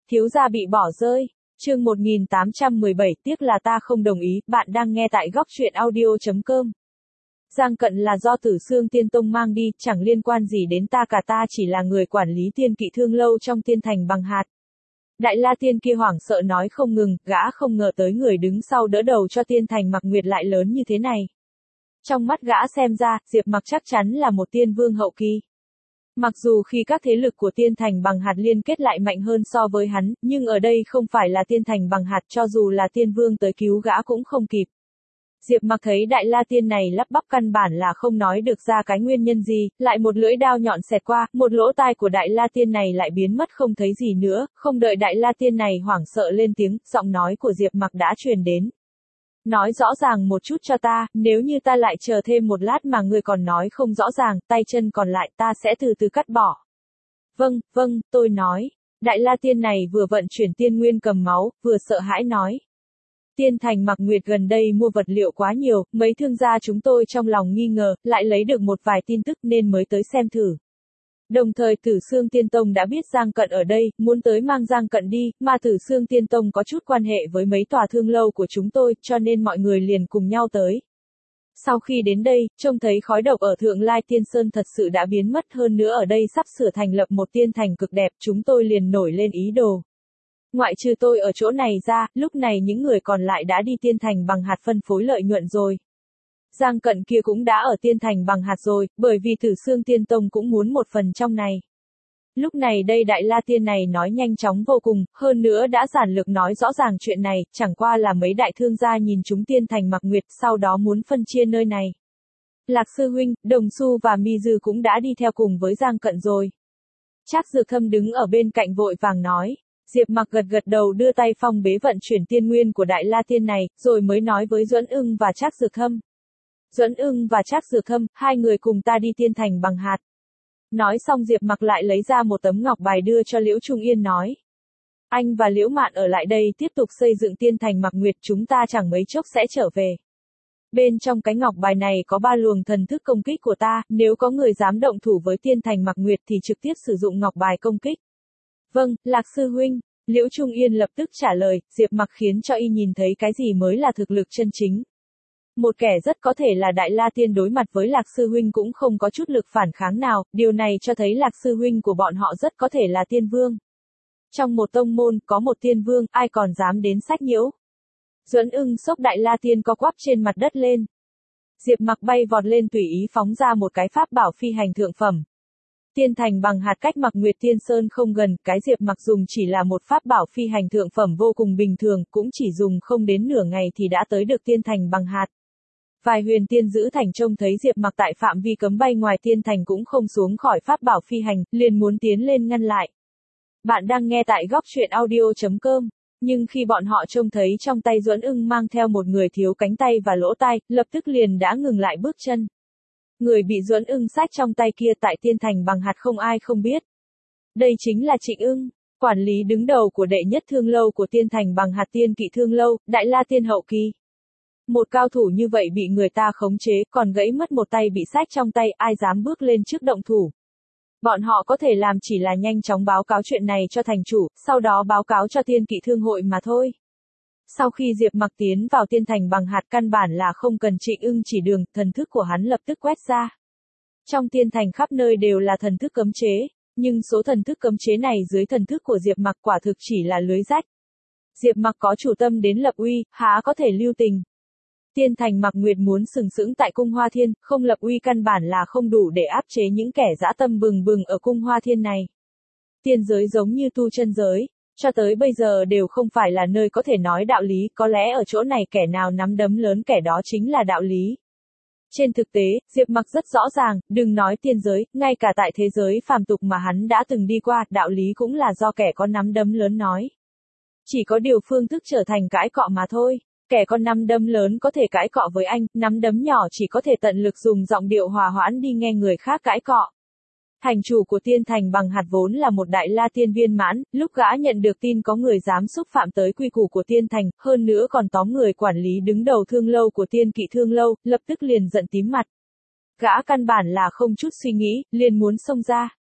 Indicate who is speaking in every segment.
Speaker 1: Thiếu gia bị bỏ rơi. Chương 1817, tiếc là ta không đồng ý, bạn đang nghe tại góc truyện audio.com. Giang Cận là do Tử Xương Tiên Tông mang đi, chẳng liên quan gì đến ta cả, ta chỉ là người quản lý Tiên Kỵ Thương lâu trong Tiên Thành Bằng Hạt. Đại La Tiên kia hoảng sợ nói không ngừng, gã không ngờ tới người đứng sau đỡ đầu cho Tiên Thành Mặc Nguyệt lại lớn như thế này. Trong mắt gã xem ra, Diệp Mặc chắc chắn là một tiên vương hậu kỳ. Mặc dù khi các thế lực của Tiên Thành Bằng Hạt liên kết lại mạnh hơn so với hắn, nhưng ở đây không phải là Tiên Thành Bằng Hạt, cho dù là tiên vương tới cứu gã cũng không kịp. Diệp Mặc thấy Đại La Tiên này lắp bắp căn bản là không nói được ra cái nguyên nhân gì, lại một lưỡi đao nhọn xẹt qua, một lỗ tai của Đại La Tiên này lại biến mất không thấy gì nữa, không đợi Đại La Tiên này hoảng sợ lên tiếng, giọng nói của Diệp Mặc đã truyền đến. Nói rõ ràng một chút cho ta, nếu như ta lại chờ thêm một lát mà ngươi còn nói không rõ ràng, tay chân còn lại ta sẽ từ từ cắt bỏ. Vâng, tôi nói. Đại La Tiên này vừa vận chuyển tiên nguyên cầm máu, vừa sợ hãi nói. Tiên Thành Mặc Nguyệt gần đây mua vật liệu quá nhiều, mấy thương gia chúng tôi trong lòng nghi ngờ, lại lấy được một vài tin tức nên mới tới xem thử. Đồng thời Tử Xương Tiên Tông đã biết Giang Cận ở đây, muốn tới mang Giang Cận đi, mà Tử Xương Tiên Tông có chút quan hệ với mấy tòa thương lâu của chúng tôi, cho nên mọi người liền cùng nhau tới. Sau khi đến đây, trông thấy khói độc ở Thượng Lai Tiên Sơn thật sự đã biến mất, hơn nữa ở đây sắp sửa thành lập một tiên thành cực đẹp, chúng tôi liền nổi lên ý đồ. Ngoại trừ tôi ở chỗ này ra, lúc này những người còn lại đã đi Tiên Thành Bằng Hạt phân phối lợi nhuận rồi. Giang Cận kia cũng đã ở Tiên Thành Bằng Hạt rồi, bởi vì Tử Xương Tiên Tông cũng muốn một phần trong này. Lúc này đây Đại La Tiên này nói nhanh chóng vô cùng, hơn nữa đã giản lược nói rõ ràng chuyện này, chẳng qua là mấy đại thương gia nhìn chúng Tiên Thành Mặc Nguyệt, sau đó muốn phân chia nơi này. Lạc sư huynh, Đồng Xu và Mi Dư cũng đã đi theo cùng với Giang Cận rồi. Trác Dược Thâm đứng ở bên cạnh vội vàng nói. Diệp Mặc gật đầu đưa tay phong bế vận chuyển tiên nguyên của Đại La Tiên này, rồi mới nói với Duẫn Ưng và Trác Dược Thâm. Duẫn Ưng và Trác Dược Thâm, hai người cùng ta đi Tiên Thành Bằng Hạt. Nói xong Diệp Mặc lại lấy ra một tấm ngọc bài đưa cho Liễu Trung Yên nói. Anh và Liễu Mạn ở lại đây tiếp tục xây dựng Tiên Thành Mặc Nguyệt, chúng ta chẳng mấy chốc sẽ trở về. Bên trong cái ngọc bài này có 3 luồng thần thức công kích của ta, nếu có người dám động thủ với Tiên Thành Mặc Nguyệt thì trực tiếp sử dụng ngọc bài công kích. Vâng, Lạc sư huynh. Liễu Trung Yên lập tức trả lời, Diệp Mặc khiến cho y nhìn thấy cái gì mới là thực lực chân chính. Một kẻ rất có thể là Đại La Tiên đối mặt với Lạc sư huynh cũng không có chút lực phản kháng nào, điều này cho thấy Lạc sư huynh của bọn họ rất có thể là tiên vương. Trong một tông môn có một tiên vương, ai còn dám đến sách nhiễu. Duẫn Ưng xốc Đại La Tiên co quắp trên mặt đất lên. Diệp Mặc bay vọt lên tùy ý phóng ra một cái pháp bảo phi hành thượng phẩm. Tiên Thành Bằng Hạt cách Mặc Nguyệt Tiên Sơn không gần, cái Diệp Mặc dùng chỉ là một pháp bảo phi hành thượng phẩm vô cùng bình thường, cũng chỉ dùng không đến nửa ngày thì đã tới được Tiên Thành Bằng Hạt. Vài huyền tiên giữ thành trông thấy Diệp Mặc tại phạm vi cấm bay ngoài tiên thành cũng không xuống khỏi pháp bảo phi hành, liền muốn tiến lên ngăn lại. Bạn đang nghe tại góc truyện audio.com, nhưng khi bọn họ trông thấy trong tay Duẫn Ưng mang theo một người thiếu cánh tay và lỗ tai, lập tức liền đã ngừng lại bước chân. Người bị Duẫn Ưng xách trong tay kia tại Tiên Thành Bằng Hạt không ai không biết. Đây chính là Trịnh Ưng, quản lý đứng đầu của đệ nhất thương lâu của Tiên Thành Bằng Hạt Tiên Kỵ Thương lâu, Đại La Tiên hậu kỳ. Một cao thủ như vậy bị người ta khống chế, còn gãy mất một tay bị xách trong tay, ai dám bước lên trước động thủ. Bọn họ có thể làm chỉ là nhanh chóng báo cáo chuyện này cho thành chủ, sau đó báo cáo cho Tiên Kỵ Thương hội mà thôi. Sau khi Diệp Mặc tiến vào Tiên Thành Bằng Hạt căn bản là không cần Trịnh Ưng chỉ đường, thần thức của hắn lập tức quét ra. Trong tiên thành khắp nơi đều là thần thức cấm chế, nhưng số thần thức cấm chế này dưới thần thức của Diệp Mặc quả thực chỉ là lưới rách. Diệp Mặc có chủ tâm đến lập uy, há có thể lưu tình. Tiên Thành Mặc Nguyệt muốn sừng sững tại Cung Hoa Thiên, không lập uy căn bản là không đủ để áp chế những kẻ dã tâm bừng bừng ở Cung Hoa Thiên này. Tiên giới giống như tu chân giới, cho tới bây giờ đều không phải là nơi có thể nói đạo lý, có lẽ ở chỗ này kẻ nào nắm đấm lớn kẻ đó chính là đạo lý. Trên thực tế, Diệp Mặc rất rõ ràng, đừng nói tiên giới, ngay cả tại thế giới phàm tục mà hắn đã từng đi qua, đạo lý cũng là do kẻ có nắm đấm lớn nói. Chỉ có điều phương thức trở thành cãi cọ mà thôi. Kẻ có nắm đấm lớn có thể cãi cọ với anh, nắm đấm nhỏ chỉ có thể tận lực dùng giọng điệu hòa hoãn đi nghe người khác cãi cọ. Thành chủ của Tiên Thành Bằng Hạt vốn là một Đại La Tiên viên mãn, lúc gã nhận được tin có người dám xúc phạm tới quy củ của Tiên Thành, hơn nữa còn tóm người quản lý đứng đầu thương lâu của Tiên Kỵ Thương lâu, lập tức liền giận tím mặt. Gã căn bản là không chút suy nghĩ, liền muốn xông ra.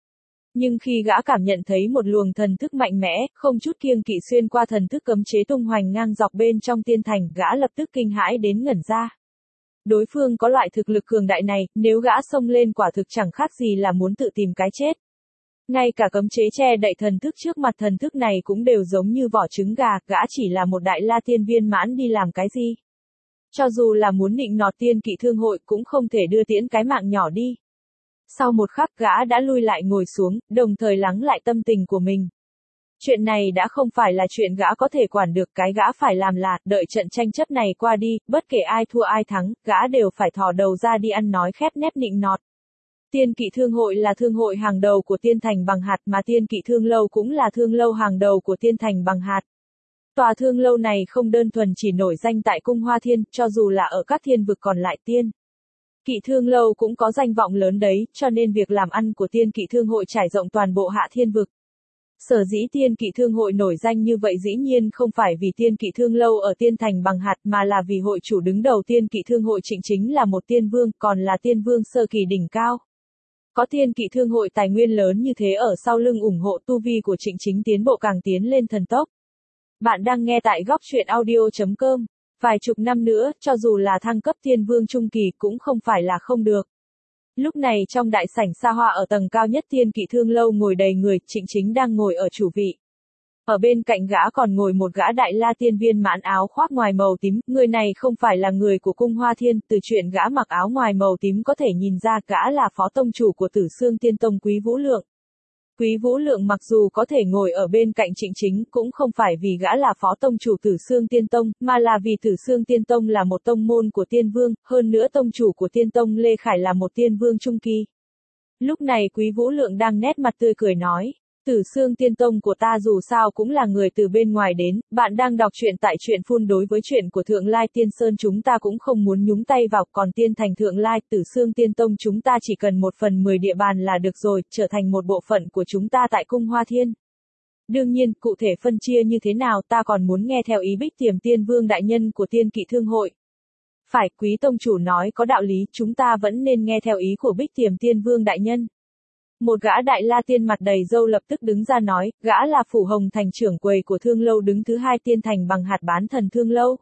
Speaker 1: Nhưng khi gã cảm nhận thấy một luồng thần thức mạnh mẽ, không chút kiêng kỵ xuyên qua thần thức cấm chế tung hoành ngang dọc bên trong tiên thành, gã lập tức kinh hãi đến ngẩn ra. Đối phương có loại thực lực cường đại này, nếu gã xông lên quả thực chẳng khác gì là muốn tự tìm cái chết. Ngay cả cấm chế che đậy thần thức trước mặt thần thức này cũng đều giống như vỏ trứng gà, gã chỉ là một đại la tiên viên mãn đi làm cái gì. Cho dù là muốn nịnh nọt tiên kỵ thương hội cũng không thể đưa tiễn cái mạng nhỏ đi. Sau một khắc gã đã lui lại ngồi xuống, đồng thời lắng lại tâm tình của mình. Chuyện này đã không phải là chuyện gã có thể quản được, cái gã phải làm là, đợi trận tranh chấp này qua đi, bất kể ai thua ai thắng, gã đều phải thò đầu ra đi ăn nói khép nép nịnh nọt. Tiên kỵ thương hội là thương hội hàng đầu của tiên thành bằng hạt mà tiên kỵ thương lâu cũng là thương lâu hàng đầu của tiên thành bằng hạt. Tòa thương lâu này không đơn thuần chỉ nổi danh tại cung Hoa Thiên, cho dù là ở các thiên vực còn lại tiên. Kỵ thương lâu cũng có danh vọng lớn đấy, cho nên việc làm ăn của tiên kỵ thương hội trải rộng toàn bộ hạ thiên vực. Sở dĩ tiên kỵ thương hội nổi danh như vậy dĩ nhiên không phải vì tiên kỵ thương lâu ở tiên thành bằng hạt mà là vì hội chủ đứng đầu tiên kỵ thương hội Trịnh Chính là một tiên vương, còn là tiên vương sơ kỳ đỉnh cao. Có tiên kỵ thương hội tài nguyên lớn như thế ở sau lưng ủng hộ, tu vi của Trịnh Chính tiến bộ càng tiến lên thần tốc. Bạn đang nghe tại góc truyện audio.com. Vài chục năm nữa, cho dù là thăng cấp tiên vương trung kỳ cũng không phải là không được. Lúc này trong đại sảnh xa hoa ở tầng cao nhất tiên kỵ thương lâu ngồi đầy người, Trịnh Chính đang ngồi ở chủ vị. Ở bên cạnh gã còn ngồi một gã đại la tiên viên mãn áo khoác ngoài màu tím, người này không phải là người của cung Hoa Thiên, từ chuyện gã mặc áo ngoài màu tím có thể nhìn ra gã là phó tông chủ của Tử Xương Tiên Tông Quý Vũ Lượng. Quý Vũ Lượng mặc dù có thể ngồi ở bên cạnh Trịnh Chính cũng không phải vì gã là phó tông chủ Tử Xương Tiên Tông, mà là vì Tử Xương Tiên Tông là một tông môn của tiên vương, hơn nữa tông chủ của tiên tông Lê Khải là một tiên vương trung kỳ. Lúc này Quý Vũ Lượng đang nét mặt tươi cười nói, Tử Xương Tiên Tông của ta dù sao cũng là người từ bên ngoài đến, bạn đang đọc truyện tại truyện phun, đối với chuyện của Thượng Lai Tiên Sơn chúng ta cũng không muốn nhúng tay vào, còn tiên thành Thượng Lai, Tử Xương Tiên Tông chúng ta chỉ cần 1/10 địa bàn là được rồi, trở thành một bộ phận của chúng ta tại cung Hoa Thiên. Đương nhiên, cụ thể phân chia như thế nào ta còn muốn nghe theo ý Bích Tiềm Tiên Vương đại nhân của tiên kỵ thương hội. Phải, Quý tông chủ nói có đạo lý, chúng ta vẫn nên nghe theo ý của Bích Tiềm Tiên Vương đại nhân. Một gã đại la tiên mặt đầy râu lập tức đứng ra nói, gã là Phủ Hồng Thành trưởng quầy của thương lâu đứng thứ hai tiên thành bằng hạt bán thần thương lâu.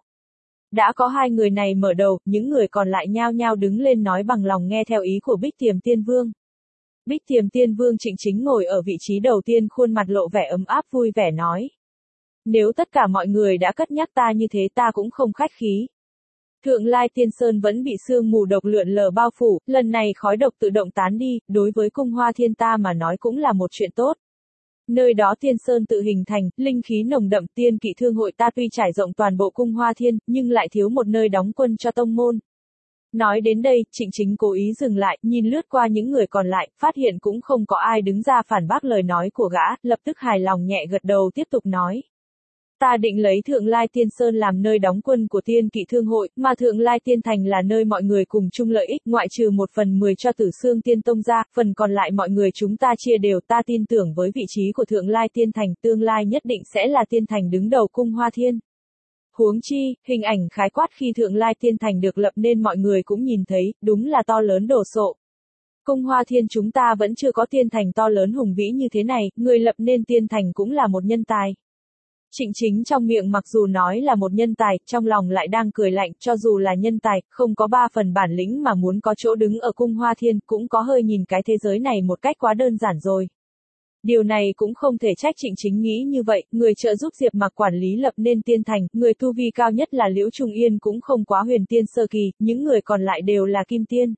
Speaker 1: Đã có hai người này mở đầu, những người còn lại nhao nhao đứng lên nói bằng lòng nghe theo ý của Bích Tiềm Tiên Vương. Bích Tiềm Tiên Vương Trịnh Chính ngồi ở vị trí đầu tiên, khuôn mặt lộ vẻ ấm áp vui vẻ nói. Nếu tất cả mọi người đã cất nhắc ta như thế ta cũng không khách khí. Thượng Lai Tiên Sơn vẫn bị sương mù độc lượn lờ bao phủ, lần này khói độc tự động tán đi, đối với cung Hoa Thiên ta mà nói cũng là một chuyện tốt. Nơi đó Tiên Sơn tự hình thành, linh khí nồng đậm, tiên kỵ thương hội ta tuy trải rộng toàn bộ cung Hoa Thiên, nhưng lại thiếu một nơi đóng quân cho tông môn. Nói đến đây, Trịnh Chính cố ý dừng lại, nhìn lướt qua những người còn lại, phát hiện cũng không có ai đứng ra phản bác lời nói của gã, lập tức hài lòng nhẹ gật đầu tiếp tục nói. Ta định lấy Thượng Lai Tiên Sơn làm nơi đóng quân của tiên kỵ thương hội, mà Thượng Lai Tiên Thành là nơi mọi người cùng chung lợi ích, ngoại trừ 1/10 cho Tử Xương Tiên Tông ra, phần còn lại mọi người chúng ta chia đều. Ta tin tưởng với vị trí của Thượng Lai Tiên Thành, tương lai nhất định sẽ là tiên thành đứng đầu cung Hoa Thiên. Huống chi, hình ảnh khái quát khi Thượng Lai Tiên Thành được lập nên mọi người cũng nhìn thấy, đúng là to lớn đồ sộ. Cung Hoa Thiên chúng ta vẫn chưa có tiên thành to lớn hùng vĩ như thế này, người lập nên tiên thành cũng là một nhân tài. Trịnh Chính trong miệng mặc dù nói là một nhân tài, trong lòng lại đang cười lạnh, cho dù là nhân tài, không có 3 phần bản lĩnh mà muốn có chỗ đứng ở cung Hoa Thiên, cũng có hơi nhìn cái thế giới này một cách quá đơn giản rồi. Điều này cũng không thể trách Trịnh Chính nghĩ như vậy, người trợ giúp Diệp Mặc quản lý lập nên tiên thành, người tu vi cao nhất là Liễu Trung Yên cũng không quá huyền tiên sơ kỳ, những người còn lại đều là kim tiên.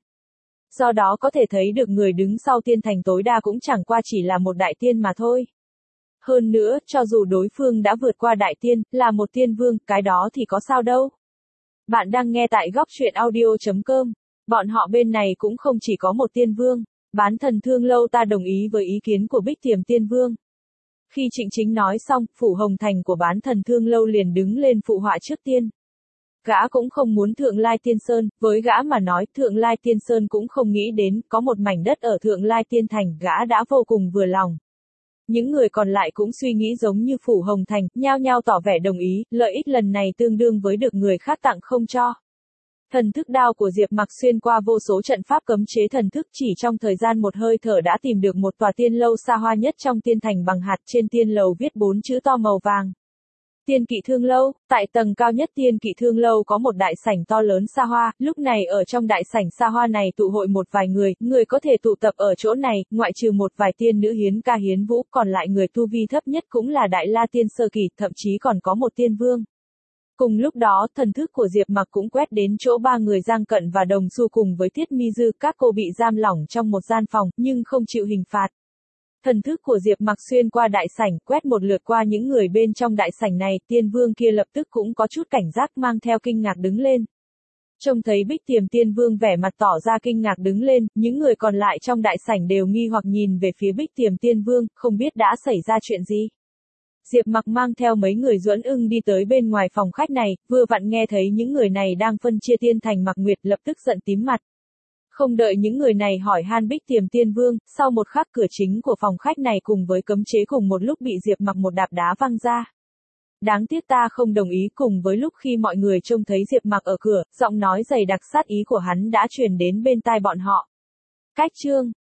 Speaker 1: Do đó có thể thấy được người đứng sau tiên thành tối đa cũng chẳng qua chỉ là một đại tiên mà thôi. Hơn nữa, cho dù đối phương đã vượt qua đại tiên, là một tiên vương, cái đó thì có sao đâu. Bạn đang nghe tại góc truyện audio.com. Bọn họ bên này cũng không chỉ có một tiên vương. Bán thần thương lâu ta đồng ý với ý kiến của Bích Tiềm Tiên Vương. Khi Trịnh Chính nói xong, Phủ Hồng Thành của bán thần thương lâu liền đứng lên phụ họa trước tiên. Gã cũng không muốn Thượng Lai Tiên Sơn, với gã mà nói Thượng Lai Tiên Sơn cũng không nghĩ đến, có một mảnh đất ở Thượng Lai Tiên Thành, gã đã vô cùng vừa lòng. Những người còn lại cũng suy nghĩ giống như Phủ Hồng Thành, nhao nhao tỏ vẻ đồng ý, lợi ích lần này tương đương với được người khác tặng không cho. Thần thức đao của Diệp Mặc xuyên qua vô số trận pháp cấm chế thần thức, chỉ trong thời gian một hơi thở đã tìm được một tòa tiên lâu xa hoa nhất trong tiên thành bằng hạt, trên tiên lầu viết 4 chữ to màu vàng. Tiên Kỵ Thương Lâu. Tại tầng cao nhất Tiên Kỵ Thương Lâu có một đại sảnh to lớn xa hoa, lúc này ở trong đại sảnh xa hoa này tụ hội một vài người có thể tụ tập ở chỗ này, ngoại trừ một vài tiên nữ hiến ca hiến vũ, còn lại người tu vi thấp nhất cũng là Đại La Tiên sơ kỳ, thậm chí còn có một tiên vương. Cùng lúc đó, thần thức của Diệp Mặc cũng quét đến chỗ ba người Giang Cận và Đồng Xu cùng với Tiết Mi Dư, các cô bị giam lỏng trong một gian phòng, nhưng không chịu hình phạt. Thần thức của Diệp Mặc xuyên qua đại sảnh, quét một lượt qua những người bên trong đại sảnh này, tiên vương kia lập tức cũng có chút cảnh giác, mang theo kinh ngạc đứng lên. Trông thấy Bích Tiềm tiên vương vẻ mặt tỏ ra kinh ngạc đứng lên, những người còn lại trong đại sảnh đều nghi hoặc nhìn về phía Bích Tiềm tiên vương, không biết đã xảy ra chuyện gì. Diệp Mặc mang theo mấy người Duẫn Ưng đi tới bên ngoài phòng khách này, vừa vặn nghe thấy những người này đang phân chia tiên thành Mặc Nguyệt, lập tức giận tím mặt. Không đợi những người này hỏi han Bích Tiềm tiên vương, sau một khắc cửa chính của phòng khách này cùng với cấm chế cùng một lúc bị Diệp Mặc một đạp đá văng ra. Đáng tiếc ta không đồng ý. Cùng với lúc khi mọi người trông thấy Diệp Mặc ở cửa, giọng nói dày đặc sát ý của hắn đã truyền đến bên tai bọn họ. Cách chương